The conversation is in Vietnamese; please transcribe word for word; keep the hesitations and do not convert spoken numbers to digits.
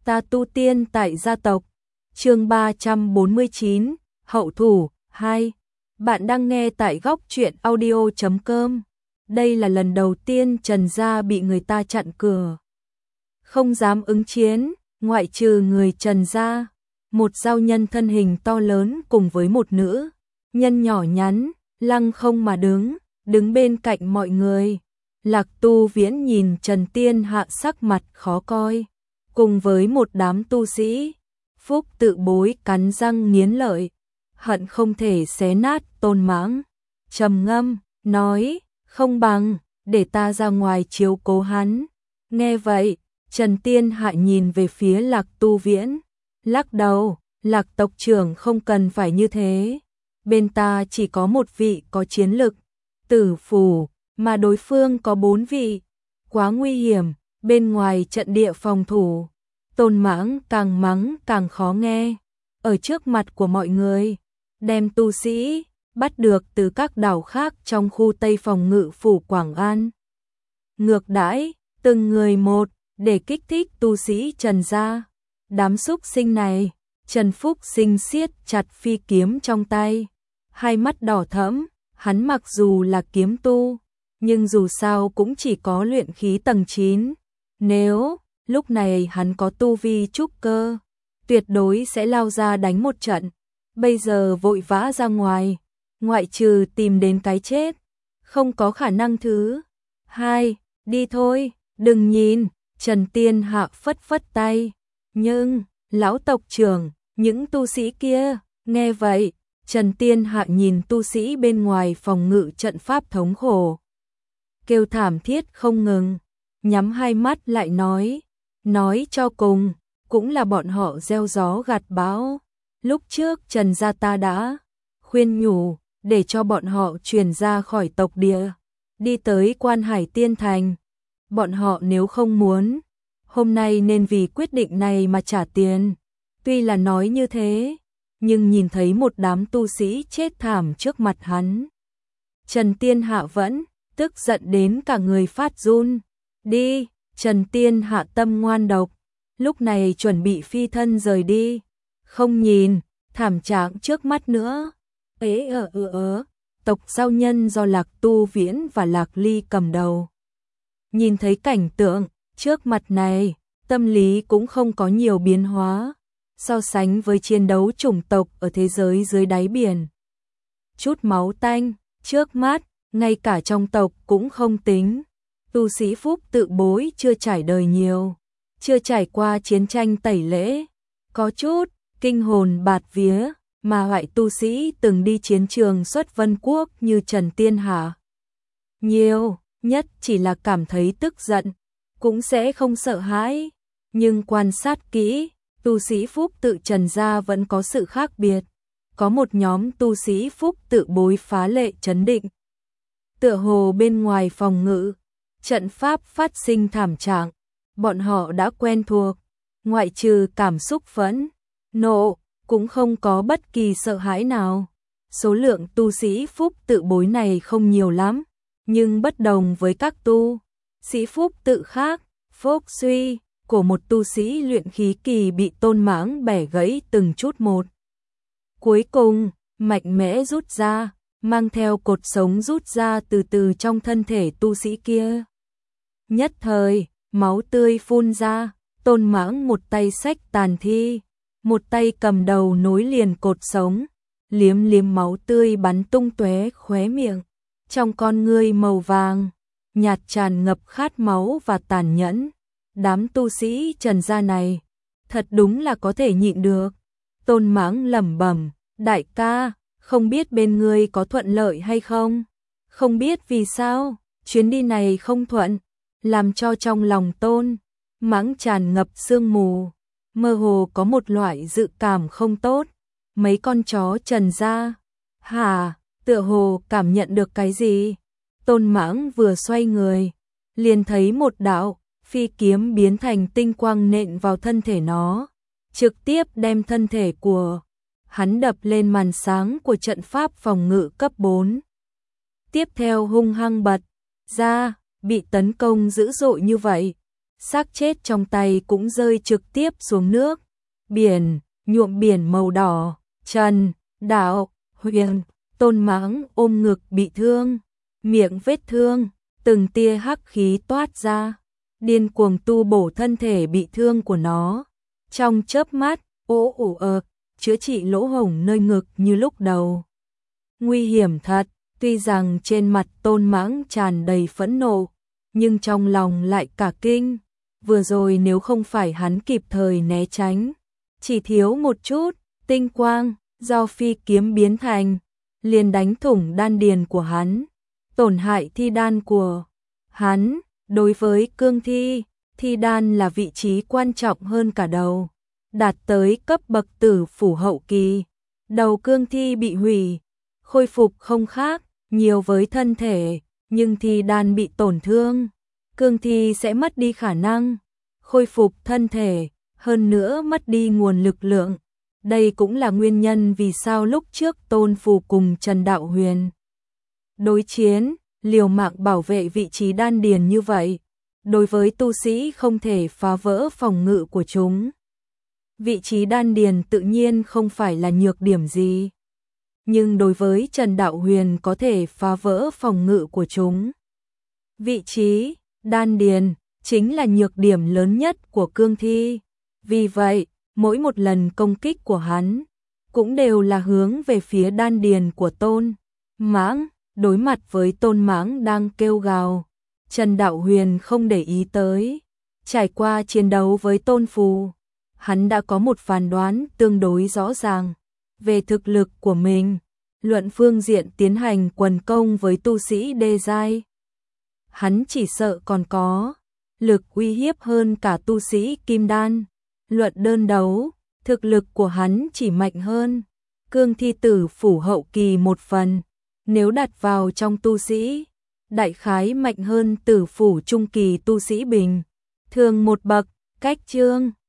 Ta tu tiên tại gia tộc. Chương ba trăm bốn mươi chín, Hậu thủ hai. Bạn đang nghe tại góc truyện audio chấm com. Đây là lần đầu tiên Trần gia bị người ta chặn cửa. Không dám ứng chiến, ngoại trừ người Trần gia, một giao nhân thân hình to lớn cùng với một nữ nhân nhỏ nhắn, lăng không mà đứng, đứng bên cạnh mọi người. Lạc Tu Viễn nhìn Trần Tiên Hạ sắc mặt khó coi, cùng với một đám tu sĩ, Phúc Tự Bối cắn răng nghiến lợi, hận không thể xé nát Tôn Mãng, trầm ngâm, nói, không bằng, để ta ra ngoài chiếu cố hắn. Nghe vậy, Trần Tiên Hạ nhìn về phía Lạc Tu Viễn, lắc đầu, Lạc tộc trưởng không cần phải như thế. Bên ta chỉ có một vị có chiến lực, Tử Phủ, mà đối phương có bốn vị, quá nguy hiểm, bên ngoài trận địa phòng thủ. Tôn Mãng càng mắng càng khó nghe, ở trước mặt của mọi người, đem tu sĩ bắt được từ các đảo khác trong khu Tây phòng ngự phủ Quảng An. Ngược đãi, từng người một, để kích thích tu sĩ Trần gia. Đám xúc sinh này, Trần Phúc Sinh siết chặt phi kiếm trong tay, hai mắt đỏ thẫm, hắn mặc dù là kiếm tu, nhưng dù sao cũng chỉ có luyện khí tầng chín. Nếu lúc này hắn có tu vi trúc cơ, tuyệt đối sẽ lao ra đánh một trận. Bây giờ vội vã ra ngoài, ngoại trừ tìm đến cái chết, không có khả năng thứ hai. Đi thôi, đừng nhìn. Trần Tiên Hạ phất phất tay. Nhưng, lão tộc trưởng, những tu sĩ kia, nghe vậy, Trần Tiên Hạ nhìn tu sĩ bên ngoài phòng ngự trận pháp thống khổ, kêu thảm thiết không ngừng, nhắm hai mắt lại nói, nói cho cùng, cũng là bọn họ gieo gió gặt bão. Lúc trước Trần gia ta đã khuyên nhủ, để cho bọn họ chuyển ra khỏi tộc địa, đi tới Quan Hải Tiên Thành. Bọn họ nếu không muốn, hôm nay nên vì quyết định này mà trả tiền. Tuy là nói như thế, nhưng nhìn thấy một đám tu sĩ chết thảm trước mặt hắn, Trần Tiên Hạ vẫn tức giận đến cả người phát run. Đi, Trần Tiên Hạ tâm ngoan độc, lúc này chuẩn bị phi thân rời đi, không nhìn thảm trạng trước mắt nữa. Ế ờ ờ ờ, tộc giao nhân do Lạc Tu Viễn và Lạc Ly cầm đầu. Nhìn thấy cảnh tượng trước mặt này, tâm lý cũng không có nhiều biến hóa, so sánh với chiến đấu chủng tộc ở thế giới dưới đáy biển. Chút máu tanh, trước mắt, ngay cả trong tộc cũng không tính. Tu sĩ Phúc Tự Bối chưa trải đời nhiều, chưa trải qua chiến tranh tẩy lễ, có chút kinh hồn bạt vía, mà hoại tu sĩ từng đi chiến trường xuất vân quốc như Trần Tiên Hạ. Nhiều nhất chỉ là cảm thấy tức giận, cũng sẽ không sợ hãi, nhưng quan sát kỹ, tu sĩ Phúc Tự Trần gia vẫn có sự khác biệt. Có một nhóm tu sĩ Phúc Tự Bối phá lệ trấn định, tựa hồ bên ngoài phòng ngự trận pháp phát sinh thảm trạng, bọn họ đã quen thuộc, ngoại trừ cảm xúc phẫn nộ, cũng không có bất kỳ sợ hãi nào. Số lượng tu sĩ Phúc Tự Bối này không nhiều lắm, nhưng bất đồng với các tu sĩ Phúc Tự khác, Phúc suy của một tu sĩ luyện khí kỳ bị Tôn Mãng bẻ gãy từng chút một. Cuối cùng, mạnh mẽ rút ra, mang theo cột sống rút ra từ từ trong thân thể tu sĩ kia. Nhất thời, máu tươi phun ra, Tôn Mãng một tay xách tàn thi, một tay cầm đầu nối liền cột sống, liếm liếm máu tươi bắn tung tóe khóe miệng. Trong con ngươi màu vàng nhạt tràn ngập khát máu và tàn nhẫn. Đám tu sĩ Trần gia này thật đúng là có thể nhịn được. Tôn Mãng lẩm bẩm, đại ca, không biết bên ngươi có thuận lợi hay không? Không biết vì sao chuyến đi này không thuận, làm cho trong lòng Tôn Mãng tràn ngập sương mù, mơ hồ có một loại dự cảm không tốt. Mấy con chó Trần gia, hả, tựa hồ cảm nhận được cái gì. Tôn Mãng vừa xoay người, liền thấy một đạo phi kiếm biến thành tinh quang nện vào thân thể nó, trực tiếp đem thân thể của hắn đập lên màn sáng của trận pháp phòng ngự cấp bốn. Tiếp theo hung hăng bật ra, bị tấn công dữ dội như vậy, xác chết trong tay cũng rơi trực tiếp xuống nước. Biển, nhuộm biển màu đỏ, Trần, Đạo, Huyền, Tôn Mãng ôm ngực bị thương, miệng vết thương, từng tia hắc khí toát ra, điên cuồng tu bổ thân thể bị thương của nó. Trong chớp mắt, ố ủ ợt, chữa trị lỗ hổng nơi ngực như lúc đầu. Nguy hiểm thật, tuy rằng trên mặt Tôn Mãng tràn đầy phẫn nộ, nhưng trong lòng lại cả kinh. Vừa rồi nếu không phải hắn kịp thời né tránh, chỉ thiếu một chút, tinh quang do phi kiếm biến thành, liền đánh thủng đan điền của hắn, tổn hại thi đan của hắn. Đối với cương thi, thi đan là vị trí quan trọng hơn cả đầu, đạt tới cấp bậc tử phủ hậu kỳ. Đầu cương thi bị hủy, khôi phục không khác nhiều với thân thể, nhưng thi đan bị tổn thương, cương thi sẽ mất đi khả năng khôi phục thân thể, hơn nữa mất đi nguồn lực lượng. Đây cũng là nguyên nhân vì sao lúc trước Tôn Phù cùng Trần Đạo Huyền đối chiến, liều mạng bảo vệ vị trí đan điền như vậy. Đối với tu sĩ không thể phá vỡ phòng ngự của chúng. Vị trí đan điền tự nhiên không phải là nhược điểm gì, nhưng đối với Trần Đạo Huyền có thể phá vỡ phòng ngự của chúng. Vị trí đan điền chính là nhược điểm lớn nhất của cương thi. Vì vậy, mỗi một lần công kích của hắn cũng đều là hướng về phía đan điền của Tôn Mãng. Đối mặt với Tôn Mãng đang kêu gào, Trần Đạo Huyền không để ý tới. Trải qua chiến đấu với Tôn Phù, hắn đã có một phán đoán tương đối rõ ràng về thực lực của mình. Luận phương diện tiến hành quần công với tu sĩ đê giai, hắn chỉ sợ còn có lực uy hiếp hơn cả tu sĩ kim đan. Luận đơn đấu, thực lực của hắn chỉ mạnh hơn cương thi tử phủ hậu kỳ một phần. Nếu đặt vào trong tu sĩ, đại khái mạnh hơn tử phủ trung kỳ tu sĩ bình thường một bậc. Cách chương